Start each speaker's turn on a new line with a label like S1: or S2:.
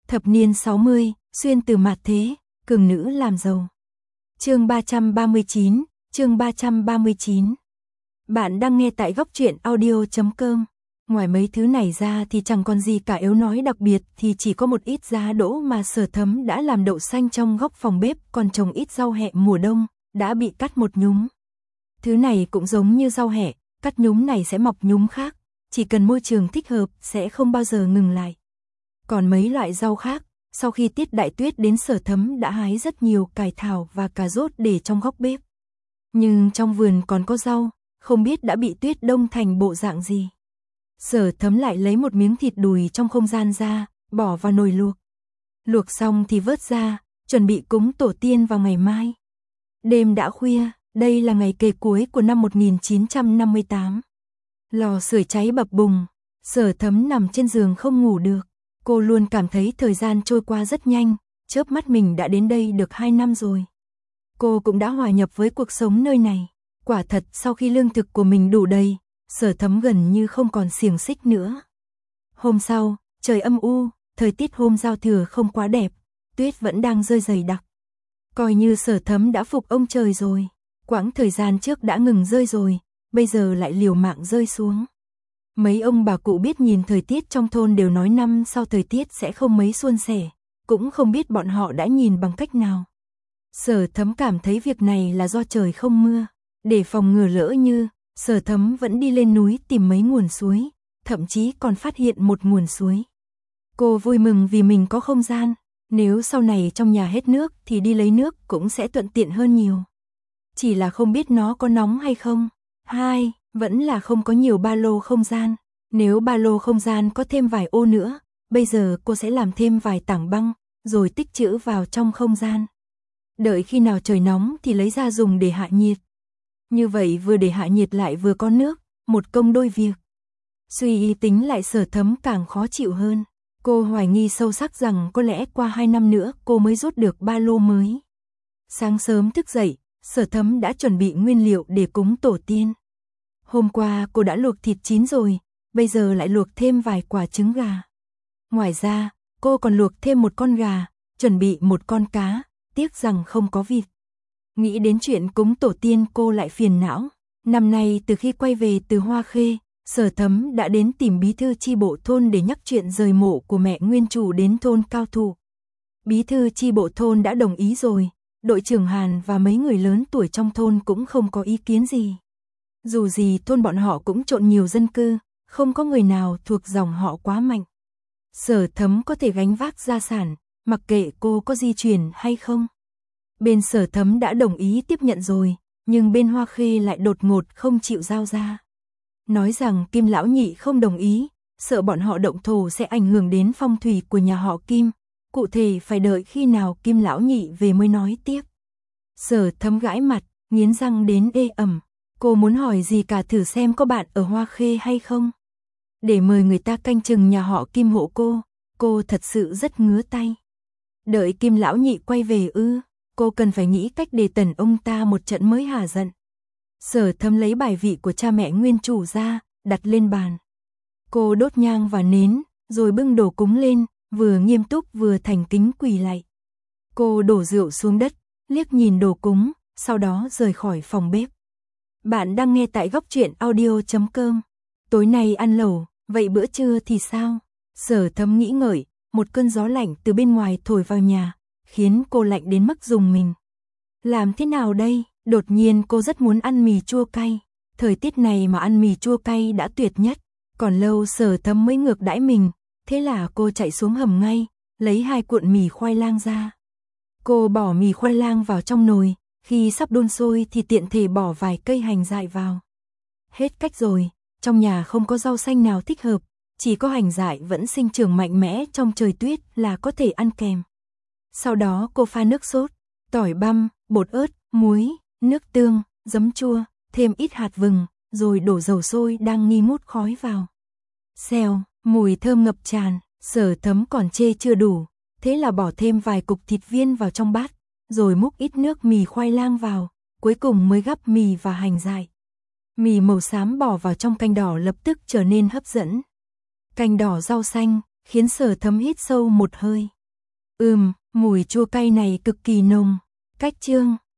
S1: Thập niên 60, xuyên từ mạt thế, cường nữ làm giàu. Chương 339, chương 339. Bạn đang nghe tại góc truyện audio.com. Ngoài mấy thứ này ra thì chẳng còn gì cả, yếu nói đặc biệt thì chỉ có một ít giá đỗ mà Sở Thấm đã làm đậu xanh trong góc phòng bếp, còn trồng ít rau hẹ mùa đông, đã bị cắt một nhúm. Thứ này cũng giống như rau hẹ, cắt nhúm này sẽ mọc nhúm khác, chỉ cần môi trường thích hợp sẽ không bao giờ ngừng lại. Còn mấy loại rau khác, sau khi tiết đại tuyết đến Sở Thấm đã hái rất nhiều cải thảo và cà rốt để trong góc bếp. Nhưng trong vườn còn có rau, không biết đã bị tuyết đông thành bộ dạng gì. Sở Thấm lại lấy một miếng thịt đùi trong không gian ra, bỏ vào nồi luộc. Luộc xong thì vớt ra, chuẩn bị cúng tổ tiên vào ngày mai. Đêm đã khuya, đây là ngày kề cuối của năm 1958. Lò sưởi cháy bập bùng, Sở Thấm nằm trên giường không ngủ được. Cô luôn cảm thấy thời gian trôi qua rất nhanh, chớp mắt mình đã đến đây được 2 năm rồi. Cô cũng đã hòa nhập với cuộc sống nơi này. Quả thật sau khi lương thực của mình đủ đầy, Sở Thấm gần như không còn xiềng xích nữa. Hôm sau, trời âm u, thời tiết hôm giao thừa không quá đẹp, tuyết vẫn đang rơi dày đặc. Coi như Sở Thấm đã phục ông trời rồi, quãng thời gian trước đã ngừng rơi rồi, bây giờ lại liều mạng rơi xuống. Mấy ông bà cụ biết nhìn thời tiết trong thôn đều nói năm sau thời tiết sẽ không mấy suôn sẻ, cũng không biết bọn họ đã nhìn bằng cách nào. Sở Thấm cảm thấy việc này là do trời không mưa, để phòng ngừa lỡ như, Sở Thấm vẫn đi lên núi tìm mấy nguồn suối, thậm chí còn phát hiện một nguồn suối. Cô vui mừng vì mình có không gian, nếu sau này trong nhà hết nước thì đi lấy nước cũng sẽ thuận tiện hơn nhiều. Chỉ là không biết nó có nóng hay không. Vẫn là không có nhiều ba lô không gian. Nếu ba lô không gian có thêm vài ô nữa, bây giờ cô sẽ làm thêm vài tảng băng, rồi tích trữ vào trong không gian. Đợi khi nào trời nóng thì lấy ra dùng để hạ nhiệt. Như vậy vừa để hạ nhiệt lại vừa có nước, một công đôi việc. Suy tính lại Sở Thấm càng khó chịu hơn. Cô hoài nghi sâu sắc rằng có lẽ qua 2 năm nữa cô mới rút được ba lô mới. Sáng sớm thức dậy, Sở Thấm đã chuẩn bị nguyên liệu để cúng tổ tiên. Hôm qua cô đã luộc thịt chín rồi, bây giờ lại luộc thêm vài quả trứng gà. Ngoài ra, cô còn luộc thêm một con gà, chuẩn bị một con cá, tiếc rằng không có vịt. Nghĩ đến chuyện cúng tổ tiên cô lại phiền não. Năm nay từ khi quay về từ Hoa Khê, Sở Thấm đã đến tìm bí thư chi bộ thôn để nhắc chuyện rời mộ của mẹ nguyên chủ đến thôn Cao Thủ. Bí thư chi bộ thôn đã đồng ý rồi, đội trưởng Hàn và mấy người lớn tuổi trong thôn cũng không có ý kiến gì. Dù gì thôn bọn họ cũng trộn nhiều dân cư, không có người nào thuộc dòng họ quá mạnh. Sở Thấm có thể gánh vác gia sản, mặc kệ cô có di chuyển hay không. Bên Sở Thấm đã đồng ý tiếp nhận rồi, nhưng bên Hoa Khê lại đột ngột không chịu giao ra. Nói rằng Kim lão nhị không đồng ý, sợ bọn họ động thổ sẽ ảnh hưởng đến phong thủy của nhà họ Kim, cụ thể phải đợi khi nào Kim lão nhị về mới nói tiếp. Sở Thấm gãi mặt, nghiến răng đến ê ẩm. Cô muốn hỏi gì cả thử xem có bạn ở Hoa Khê hay không. Để mời người ta canh chừng nhà họ Kim hộ cô thật sự rất ngứa tay. Đợi Kim lão nhị quay về cô cần phải nghĩ cách để tẩn ông ta một trận mới hả giận. Sở Thấm lấy bài vị của cha mẹ nguyên chủ ra, đặt lên bàn. Cô đốt nhang và nến, rồi bưng đồ cúng lên, vừa nghiêm túc vừa thành kính quỳ lạy. Cô đổ rượu xuống đất, liếc nhìn đồ cúng, sau đó rời khỏi phòng bếp. Bạn đang nghe tại góc truyện audio.com. Tối nay ăn lẩu, vậy bữa trưa thì sao? Sở Thấm nghĩ ngợi, một cơn gió lạnh từ bên ngoài thổi vào nhà, khiến cô lạnh đến mức rùng mình. Làm thế nào đây? Đột nhiên cô rất muốn ăn mì chua cay. Thời tiết này mà ăn mì chua cay đã tuyệt nhất. Còn lâu Sở Thấm mới ngược đãi mình, thế là cô chạy xuống hầm ngay, lấy 2 cuộn mì khoai lang ra. Cô bỏ mì khoai lang vào trong nồi, khi sắp đun sôi thì tiện thể bỏ vài cây hành dại vào. Hết cách rồi, trong nhà không có rau xanh nào thích hợp, chỉ có hành dại vẫn sinh trưởng mạnh mẽ trong trời tuyết là có thể ăn kèm. Sau đó cô pha nước sốt, tỏi băm, bột ớt, muối, nước tương, giấm chua, thêm ít hạt vừng, rồi đổ dầu sôi đang nghi ngút khói vào. Xèo, mùi thơm ngập tràn, Sở Thấm còn chê chưa đủ, thế là bỏ thêm vài cục thịt viên vào trong bát, rồi múc ít nước mì khoai lang vào, cuối cùng mới gắp mì và hành dại. Mì màu xám bỏ vào trong canh đỏ lập tức trở nên hấp dẫn. Canh đỏ rau xanh, khiến Sở Thấm hít sâu một hơi. Mùi chua cay này cực kỳ nồng. Cách chương